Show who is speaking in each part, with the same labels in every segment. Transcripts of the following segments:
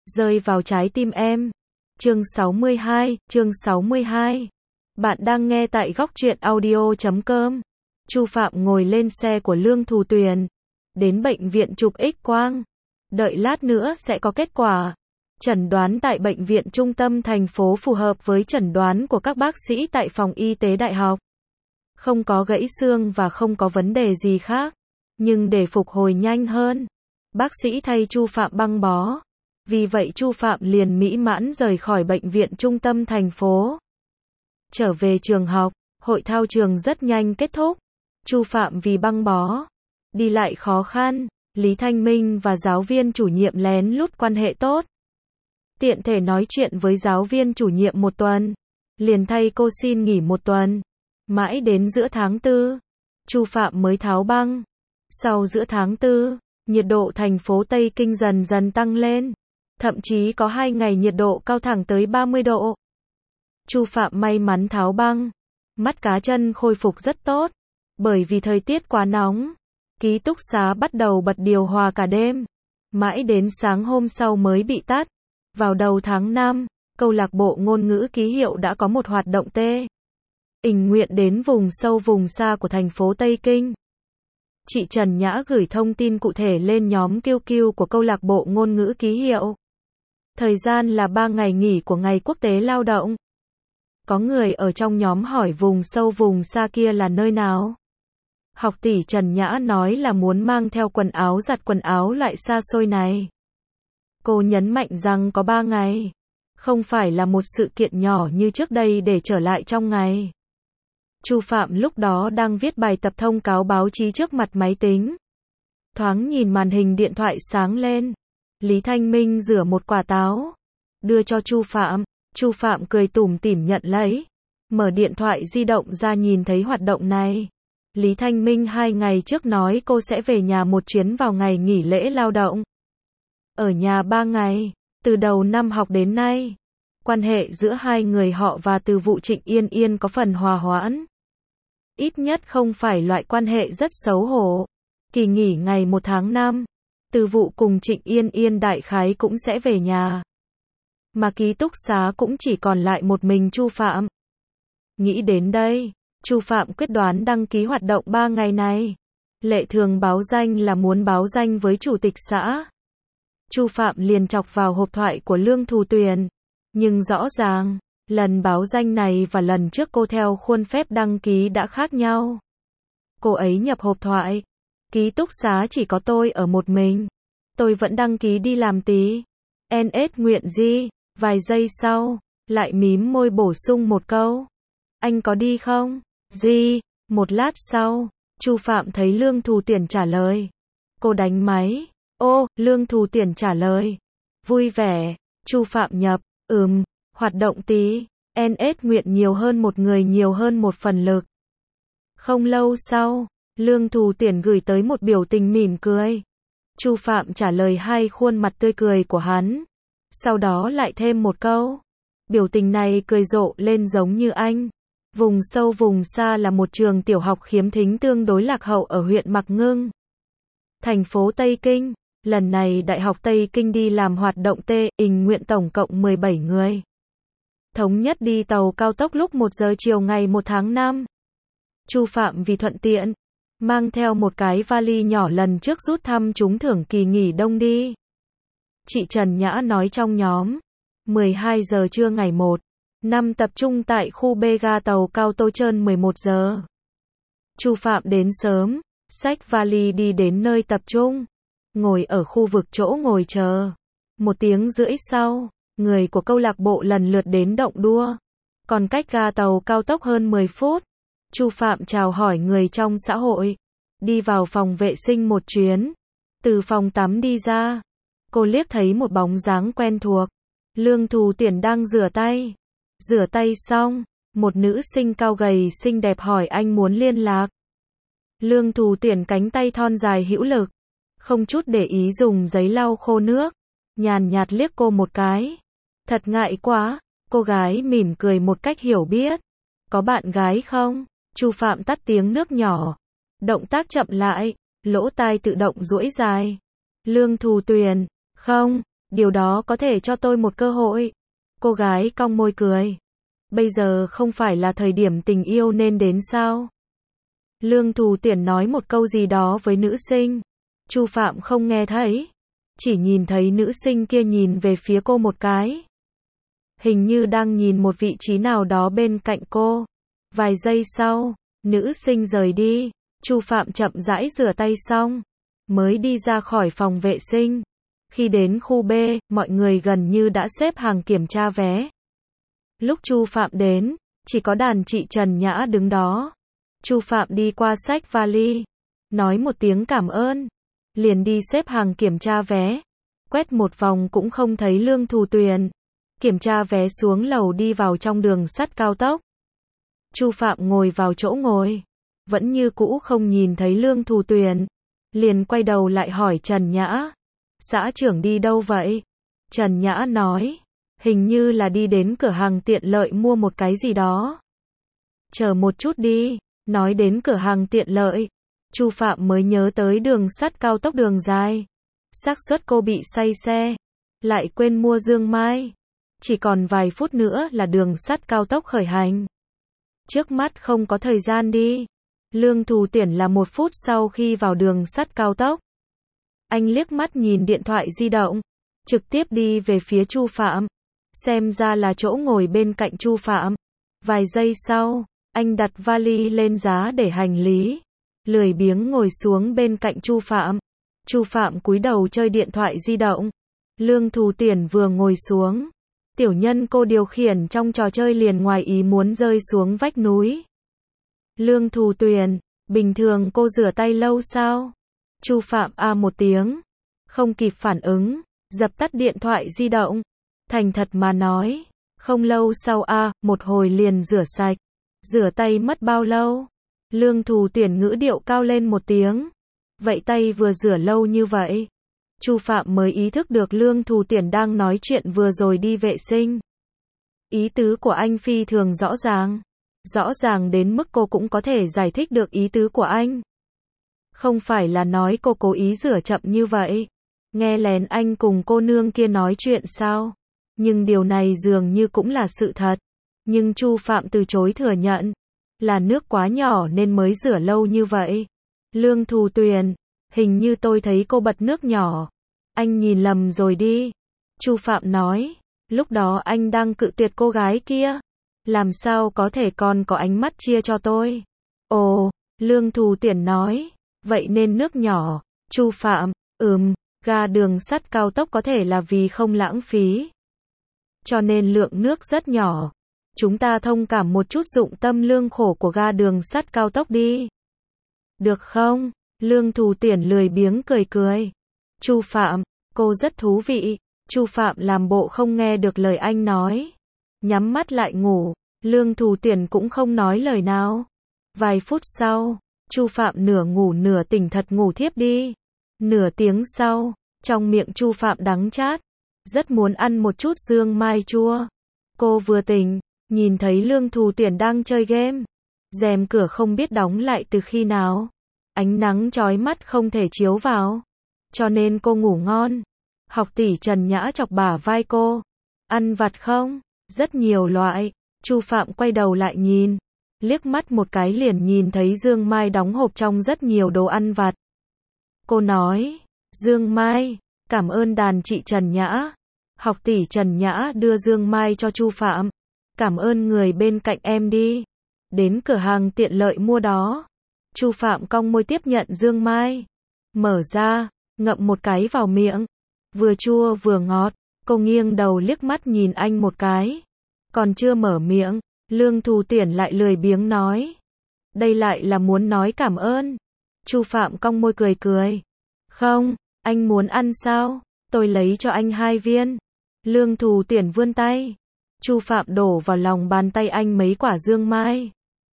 Speaker 1: rơi vào trái tim em. Chương 62. Bạn đang nghe tại góc truyện audio.com. Chu Phạm ngồi lên xe của Lương Thù Tuyền, đến bệnh viện chụp X-quang. Đợi lát nữa sẽ có kết quả. Chẩn đoán tại bệnh viện trung tâm thành phố phù hợp với chẩn đoán của các bác sĩ tại phòng y tế đại học. Không có gãy xương và không có vấn đề gì khác. Nhưng để phục hồi nhanh hơn, bác sĩ thay Chu Phạm băng bó. Vì vậy Chu Phạm liền mỹ mãn rời khỏi bệnh viện trung tâm thành phố. Trở về trường học, hội thao trường rất nhanh kết thúc. Chu Phạm vì băng bó, đi lại khó khăn, Lý Thanh Minh và giáo viên chủ nhiệm lén lút quan hệ tốt. Tiện thể nói chuyện với giáo viên chủ nhiệm một tuần, liền thay cô xin nghỉ một tuần. Mãi đến giữa tháng 4, Chu Phạm mới tháo băng. Sau giữa tháng 4, nhiệt độ thành phố Tây Kinh dần dần tăng lên. Thậm chí có 2 ngày nhiệt độ cao thẳng tới 30 độ. Chu Phạm may mắn tháo băng. Mắt cá chân khôi phục rất tốt. Bởi vì thời tiết quá nóng, ký túc xá bắt đầu bật điều hòa cả đêm. Mãi đến sáng hôm sau mới bị tắt. Vào đầu tháng 5, câu lạc bộ ngôn ngữ ký hiệu đã có một hoạt động tình nguyện đến vùng sâu vùng xa của thành phố Tây Kinh. Chị Trần Nhã gửi thông tin cụ thể lên nhóm QQ của câu lạc bộ ngôn ngữ ký hiệu. Thời gian là 3 ngày nghỉ của Ngày Quốc tế Lao động. Có người ở trong nhóm hỏi vùng sâu vùng xa kia là nơi nào? Học tỷ Trần Nhã nói là muốn mang theo quần áo giặt quần áo loại xa xôi này. Cô nhấn mạnh rằng có 3 ngày. Không phải là một sự kiện nhỏ như trước đây để trở lại trong ngày. Chu Phạm lúc đó đang viết bài tập thông cáo báo chí trước mặt máy tính. Thoáng nhìn màn hình điện thoại sáng lên. Lý Thanh Minh rửa một quả táo, đưa cho Chu Phạm. Chu Phạm cười tủm tỉm nhận lấy. Mở điện thoại di động ra nhìn thấy hoạt động này. Lý Thanh Minh 2 ngày trước nói cô sẽ về nhà một chuyến vào ngày nghỉ lễ lao động. Ở nhà 3 ngày, từ đầu năm học đến nay. Quan hệ giữa hai người họ và Từ Vụ Trịnh Yên Yên có phần hòa hoãn. Ít nhất không phải loại quan hệ rất xấu hổ. Kỳ nghỉ ngày 1 tháng 5, Từ Vụ cùng Trịnh Yên Yên đại khái cũng sẽ về nhà. Mà ký túc xá cũng chỉ còn lại một mình Chu Phạm. Nghĩ đến đây, Chu Phạm quyết đoán đăng ký hoạt động 3 ngày này. Lệ thường báo danh là muốn báo danh với chủ tịch xã. Chu Phạm liền chọc vào hộp thoại của Lương Thù Tuyền. Nhưng rõ ràng, lần báo danh này và lần trước cô theo khuôn phép đăng ký đã khác nhau. Cô ấy nhập hộp thoại. Ký túc xá chỉ có tôi ở một mình. Tôi vẫn đăng ký đi làm tí. NS nguyện gì? Vài giây sau, lại mím môi bổ sung một câu. Anh có đi không? Gì? Một lát sau, Chu Phạm thấy Lương Thù Tuyền trả lời. Cô đánh máy. Ô, Lương Thù Tuyền trả lời. Vui vẻ. Chu Phạm nhập. Hoạt động tí. NS nguyện nhiều hơn một người nhiều hơn một phần lực. Không lâu sau, Lương Thù Tuyền gửi tới một biểu tình mỉm cười. Chu Phạm trả lời hai khuôn mặt tươi cười của hắn. Sau đó lại thêm một câu. Biểu tình này cười rộ lên giống như anh. Vùng sâu vùng xa là một trường tiểu học khiếm thính tương đối lạc hậu ở huyện Mạc Ngưng, thành phố Tây Kinh. Lần này Đại học Tây Kinh đi làm hoạt động tình nguyện tổng cộng 17 người. Thống nhất đi tàu cao tốc lúc 1 giờ chiều ngày 1 tháng 5. Chu Phạm vì thuận tiện, mang theo một cái vali nhỏ lần trước rút thăm trúng thưởng kỳ nghỉ đông đi. Chị Trần Nhã nói trong nhóm. 12 giờ trưa ngày 1. 5 tập trung tại khu B ga tàu cao Tô Trơn 11 giờ. Chu Phạm đến sớm, xách vali đi đến nơi tập trung. Ngồi ở khu vực chỗ ngồi chờ. 1 tiếng rưỡi sau, người của câu lạc bộ lần lượt đến động đua. Còn cách ga tàu cao tốc hơn 10 phút. Chu Phạm chào hỏi người trong xã hội. Đi vào phòng vệ sinh một chuyến. Từ phòng tắm đi ra. Cô liếc thấy một bóng dáng quen thuộc. Lương Thù Tuyền đang rửa tay. Rửa tay xong, một nữ sinh cao gầy xinh đẹp hỏi anh muốn liên lạc. Lương Thù Tuyền cánh tay thon dài hữu lực, không chút để ý dùng giấy lau khô nước, nhàn nhạt liếc cô một cái. Thật ngại quá, cô gái mỉm cười một cách hiểu biết. Có bạn gái không? Chu Phạm tắt tiếng nước nhỏ. Động tác chậm lại, lỗ tai tự động duỗi dài. Lương Thù Tuyền, không, Điều đó có thể cho tôi một cơ hội. Cô gái cong môi cười. Bây giờ không phải là thời điểm tình yêu nên đến sao? Lương Thù Tuyển nói một câu gì đó với nữ sinh. Chu Phạm không nghe thấy. Chỉ nhìn thấy nữ sinh kia nhìn về phía cô một cái. Hình như đang nhìn một vị trí nào đó bên cạnh cô. Vài giây sau, nữ sinh rời đi. Chu Phạm chậm rãi rửa tay xong, mới đi ra khỏi phòng vệ sinh. Khi đến khu B, mọi người gần như đã xếp hàng kiểm tra vé. Lúc Chu Phạm đến, chỉ có đàn chị Trần Nhã đứng đó. Chu Phạm đi qua xách vali, nói một tiếng cảm ơn, liền đi xếp hàng kiểm tra vé. Quét một vòng cũng không thấy Lương Thù Tuyền. Kiểm tra vé xuống lầu đi vào trong đường sắt cao tốc. Chu Phạm ngồi vào chỗ ngồi, vẫn như cũ không nhìn thấy Lương Thù Tuyền. Liền quay đầu lại hỏi Trần Nhã. Xã trưởng đi đâu vậy? Trần Nhã nói. Hình như là đi đến cửa hàng tiện lợi mua một cái gì đó. Chờ một chút đi. Nói đến cửa hàng tiện lợi, Chu Phạm mới nhớ tới đường sắt cao tốc đường dài. Xác suất cô bị say xe, lại quên mua dương mai. Chỉ còn vài phút nữa là đường sắt cao tốc khởi hành. Trước mắt không có thời gian đi. Lương Thù Tuyển là 1 phút sau khi vào đường sắt cao tốc. Anh liếc mắt nhìn điện thoại di động, trực tiếp đi về phía Chu Phạm. Xem ra là chỗ ngồi bên cạnh Chu Phạm. Vài giây sau, anh đặt vali lên giá để hành lý, lười biếng ngồi xuống bên cạnh Chu Phạm. Chu Phạm cúi đầu chơi điện thoại di động. Lương Thù Tuyển vừa ngồi xuống, tiểu nhân cô điều khiển trong trò chơi liền ngoài ý muốn rơi xuống vách núi. Lương Thù Tuyển, bình thường cô rửa tay lâu sao? Chu Phạm một tiếng, không kịp phản ứng, dập tắt điện thoại di động. Thành thật mà nói, không lâu sau một hồi liền rửa sạch. Rửa tay mất bao lâu? Lương Thù Tuyển ngữ điệu cao lên một tiếng. Vậy tay vừa rửa lâu như vậy? Chu Phạm mới ý thức được Lương Thù Tuyển đang nói chuyện vừa rồi đi vệ sinh. Ý tứ của anh phi thường rõ ràng. Rõ ràng đến mức cô cũng có thể giải thích được ý tứ của anh. Không phải là nói cô cố ý rửa chậm như vậy. Nghe lén anh cùng cô nương kia nói chuyện sao? Nhưng điều này dường như cũng là sự thật. Nhưng Chu Phạm từ chối thừa nhận. Là nước quá nhỏ nên mới rửa lâu như vậy. Lương Thù Tuyền, hình như tôi thấy cô bật nước nhỏ. Anh nhìn lầm rồi đi. Chu Phạm nói. Lúc đó anh đang cự tuyệt cô gái kia. Làm sao có thể còn có ánh mắt chia cho tôi? Ồ, Lương Thù Tuyển nói. Vậy nên nước nhỏ. Chu Phạm, ga đường sắt cao tốc có thể là vì không lãng phí. Cho nên lượng nước rất nhỏ. Chúng ta thông cảm một chút dụng tâm lương khổ của ga đường sắt cao tốc đi. Được không? Lương Thù Tuyển lười biếng cười cười. Chu Phạm, cô rất thú vị. Chu Phạm làm bộ không nghe được lời anh nói. Nhắm mắt lại ngủ. Lương Thù Tuyển cũng không nói lời nào. Vài phút sau, Chu Phạm nửa ngủ nửa tỉnh thật ngủ thiếp đi. Nửa tiếng sau, trong miệng Chu Phạm đắng chát. Rất muốn ăn một chút dương mai chua. Cô vừa tỉnh, nhìn thấy Lương Thù Tuyển đang chơi game. Rèm cửa không biết đóng lại từ khi nào. Ánh nắng chói mắt không thể chiếu vào. Cho nên cô ngủ ngon. Học tỷ Trần Nhã chọc bả vai cô. Ăn vặt không? Rất nhiều loại. Chu Phạm quay đầu lại nhìn. Liếc mắt một cái liền nhìn thấy dương mai đóng hộp trong rất nhiều đồ ăn vặt. Cô nói. Dương mai, cảm ơn đàn chị Trần Nhã. Học tỷ Trần Nhã đưa dương mai cho Chu Phạm. Cảm ơn người bên cạnh em đi. Đến cửa hàng tiện lợi mua đó. Chu Phạm cong môi tiếp nhận dương mai. Mở ra, ngậm một cái vào miệng. Vừa chua vừa ngọt. Cô nghiêng đầu liếc mắt nhìn anh một cái. Còn chưa mở miệng, Lương Thù Tuyển lại lười biếng nói. Đây lại là muốn nói cảm ơn. Chu Phạm cong môi cười cười. Không, anh muốn ăn sao? Tôi lấy cho anh 2 viên. Lương Thù Tuyển vươn tay. Chu Phạm đổ vào lòng bàn tay anh mấy quả dương mai.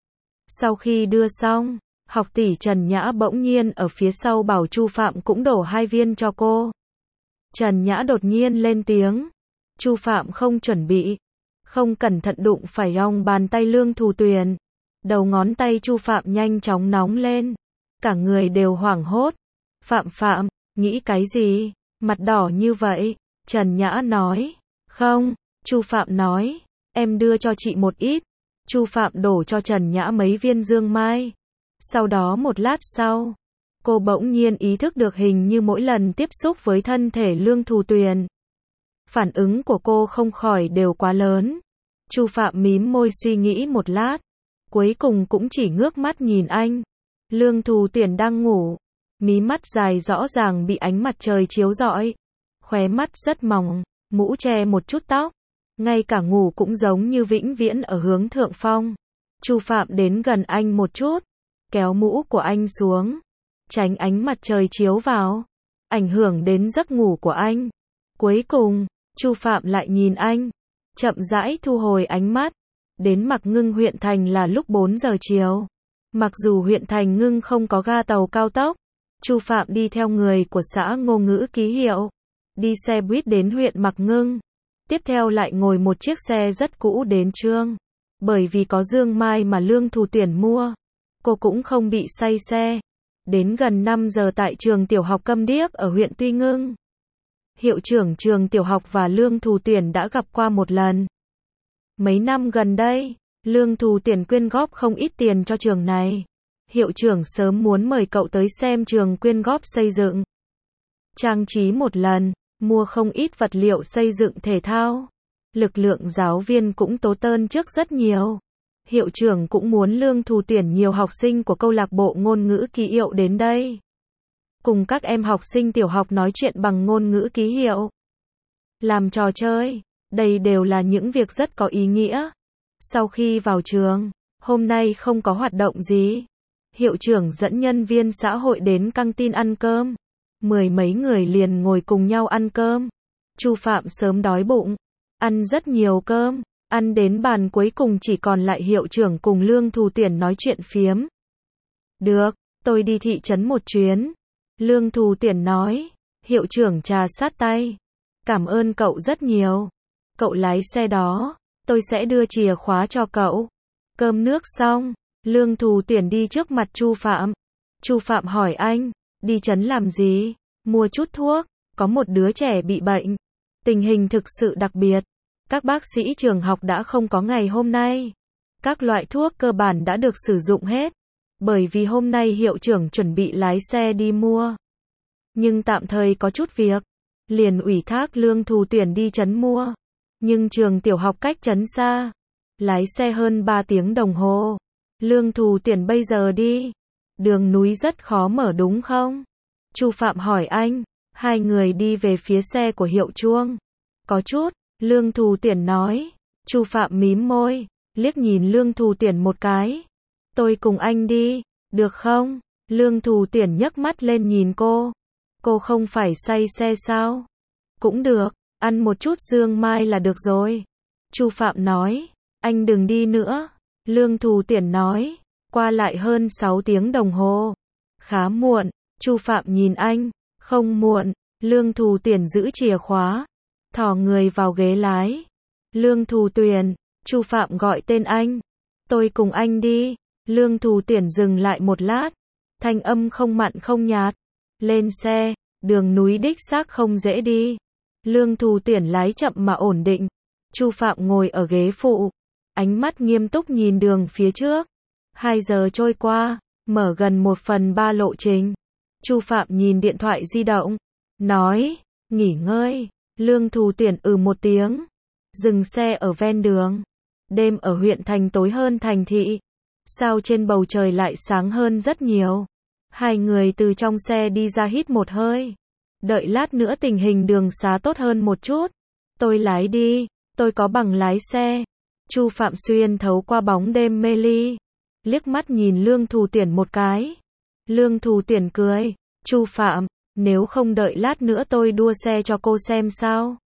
Speaker 1: Sau khi đưa xong, học tỷ Trần Nhã bỗng nhiên ở phía sau bảo Chu Phạm cũng đổ 2 viên cho cô. Trần Nhã đột nhiên lên tiếng. Chu Phạm không chuẩn bị, không cẩn thận đụng phải lòng bàn tay Lương Thù Tuyển. Đầu ngón tay Chu Phạm nhanh chóng nóng lên. Cả người đều hoảng hốt. Phạm, nghĩ cái gì? Mặt đỏ như vậy. Trần Nhã nói. Không, Chu Phạm nói. Em đưa cho chị một ít. Chu Phạm đổ cho Trần Nhã mấy viên dương mai. Sau đó một lát sau, cô bỗng nhiên ý thức được hình như mỗi lần tiếp xúc với thân thể Lương Thù Tuyền, phản ứng của cô không khỏi đều quá lớn. Chu Phạm mím môi suy nghĩ một lát, cuối cùng cũng chỉ ngước mắt nhìn anh. Lương Thù Tuyền đang ngủ, mí mắt dài rõ ràng bị ánh mặt trời chiếu rọi, khóe mắt rất mỏng, mũ che một chút tóc, ngay cả ngủ cũng giống như vĩnh viễn ở hướng thượng phong. Chu Phạm đến gần anh một chút, kéo mũ của anh xuống, tránh ánh mặt trời chiếu vào, ảnh hưởng đến giấc ngủ của anh. Cuối cùng, Chu Phạm lại nhìn anh, chậm rãi thu hồi ánh mắt. Đến Mạc Ngưng huyện thành là lúc 4 giờ chiều. Mặc dù huyện thành Ngưng không có ga tàu cao tốc, Chu Phạm đi theo người của xã Ngô Ngữ ký hiệu, đi xe buýt đến huyện Mạc Ngưng. Tiếp theo lại ngồi một chiếc xe rất cũ đến Trương. Bởi vì có dương mai mà Lương Thù Tuyền mua, cô cũng không bị say xe. Đến gần 5 giờ tại trường tiểu học Câm Điếc ở huyện Tuy Ngưng. Hiệu trưởng trường tiểu học và Lương Thù Tuyền đã gặp qua một lần. Mấy năm gần đây, Lương Thù Tuyền quyên góp không ít tiền cho trường này. Hiệu trưởng sớm muốn mời cậu tới xem trường quyên góp xây dựng, trang trí một lần, mua không ít vật liệu xây dựng thể thao. Lực lượng giáo viên cũng tố tơn trước rất nhiều. Hiệu trưởng cũng muốn Lương Thù Tuyền nhiều học sinh của câu lạc bộ ngôn ngữ ký hiệu đến đây, cùng các em học sinh tiểu học nói chuyện bằng ngôn ngữ ký hiệu, làm trò chơi. Đây đều là những việc rất có ý nghĩa. Sau khi vào trường, hôm nay không có hoạt động gì. Hiệu trưởng dẫn nhân viên xã hội đến căng tin ăn cơm. 10 mấy người liền ngồi cùng nhau ăn cơm. Chu Phạm sớm đói bụng, ăn rất nhiều cơm. Ăn đến bàn cuối cùng chỉ còn lại hiệu trưởng cùng Lương Thù Tuyền nói chuyện phiếm. Được, tôi đi thị trấn một chuyến. Lương Thù Tuyền nói. Hiệu trưởng trà sát tay. Cảm ơn cậu rất nhiều. Cậu lái xe đó, tôi sẽ đưa chìa khóa cho cậu. Cơm nước xong, Lương Thù Tuyền đi trước mặt Chu Phạm. Chu Phạm hỏi anh, đi trấn làm gì? Mua chút thuốc, có một đứa trẻ bị bệnh. Tình hình thực sự đặc biệt. Các bác sĩ trường học đã không có ngày hôm nay. Các loại thuốc cơ bản đã được sử dụng hết. Bởi vì hôm nay hiệu trưởng chuẩn bị lái xe đi mua. Nhưng tạm thời có chút việc, liền ủy thác Lương Thù Tuyền đi trấn mua. Nhưng trường tiểu học cách trấn xa, lái xe hơn 3 tiếng đồng hồ. Lương Thù Tuyền bây giờ đi, đường núi rất khó mở đúng không? Chu Phạm hỏi anh. Hai người đi về phía xe của hiệu chuông. Có chút, Lương Thù Tuyền nói. Chu Phạm mím môi, liếc nhìn Lương Thù Tuyền một cái. Tôi cùng anh đi, được không? Lương Thù Tuyền nhấc mắt lên nhìn cô. Cô không phải say xe sao? Cũng được, ăn một chút dương mai là được rồi. Chu Phạm nói. Anh đừng đi nữa. Lương Thù Tuyền nói. Qua lại hơn 6 tiếng đồng hồ. Khá muộn. Chu Phạm nhìn anh. Không muộn. Lương Thù Tuyền giữ chìa khóa, thò người vào ghế lái. Lương Thù Tuyền. Chu Phạm gọi tên anh. Tôi cùng anh đi. Lương Thù Tuyền dừng lại một lát. Thanh âm không mặn không nhạt. Lên xe, đường núi đích xác không dễ đi. Lương Thù Tuyền lái chậm mà ổn định. Chu Phạm ngồi ở ghế phụ, ánh mắt nghiêm túc nhìn đường phía trước. 2 giờ trôi qua, mở gần 1/3 lộ trình. Chu Phạm nhìn điện thoại di động, nói, nghỉ ngơi. Lương Thù Tuyền một tiếng, dừng xe ở ven đường. Đêm ở huyện thành tối hơn thành thị. Sao trên bầu trời lại sáng hơn rất nhiều. Hai người từ trong xe đi ra hít một hơi. Đợi lát nữa tình hình đường xá tốt hơn một chút. Tôi lái đi, tôi có bằng lái xe. Chu Phạm xuyên thấu qua bóng đêm mê ly, liếc mắt nhìn Lương Thù Tuyền một cái. Lương Thù Tuyền cười. Chu Phạm, nếu không đợi lát nữa tôi đua xe cho cô xem sao?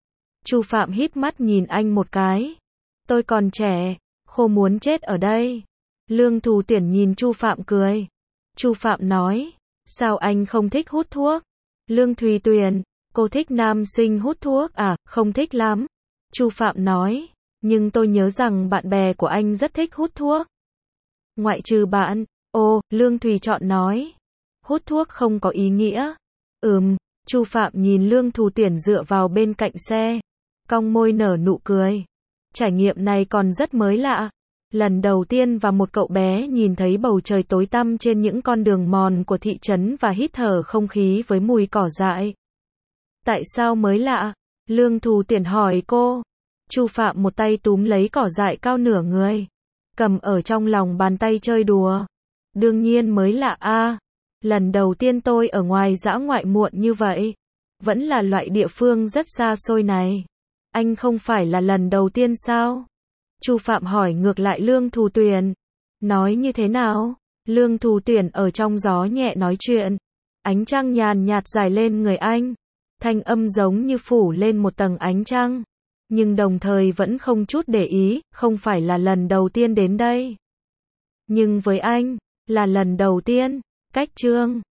Speaker 1: Chu Phạm híp mắt nhìn anh một cái. Tôi còn trẻ, khô muốn chết ở đây. Lương Thù Tuyền nhìn Chu Phạm cười. Chu Phạm nói, sao anh không thích hút thuốc? Lương Thùy Tuyền, cô thích nam sinh hút thuốc à? Không thích lắm. Chu Phạm nói, nhưng tôi nhớ rằng bạn bè của anh rất thích hút thuốc. Ngoại trừ bạn. Ồ, Lương Thùy Chọn nói. Hút thuốc không có ý nghĩa. Chu Phạm nhìn Lương Thù Tuyển dựa vào bên cạnh xe, cong môi nở nụ cười. Trải nghiệm này còn rất mới lạ. Lần đầu tiên và một cậu bé nhìn thấy bầu trời tối tăm trên những con đường mòn của thị trấn và hít thở không khí với mùi cỏ dại. Tại sao mới lạ? Lương Thù Tuyển hỏi cô. Chu Phạm một tay túm lấy cỏ dại cao nửa người, cầm ở trong lòng bàn tay chơi đùa. Đương nhiên mới lạ a. Lần đầu tiên tôi ở ngoài dã ngoại muộn như vậy. Vẫn là loại địa phương rất xa xôi này. Anh không phải là lần đầu tiên sao? Chu Phạm hỏi ngược lại Lương Thù Tuyển. Nói như thế nào? Lương Thù Tuyển ở trong gió nhẹ nói chuyện. Ánh trăng nhàn nhạt rải lên người anh. Thanh âm giống như phủ lên một tầng ánh trăng. Nhưng đồng thời vẫn không chút để ý, không phải là lần đầu tiên đến đây. Nhưng với anh, là lần đầu tiên. Cách Chương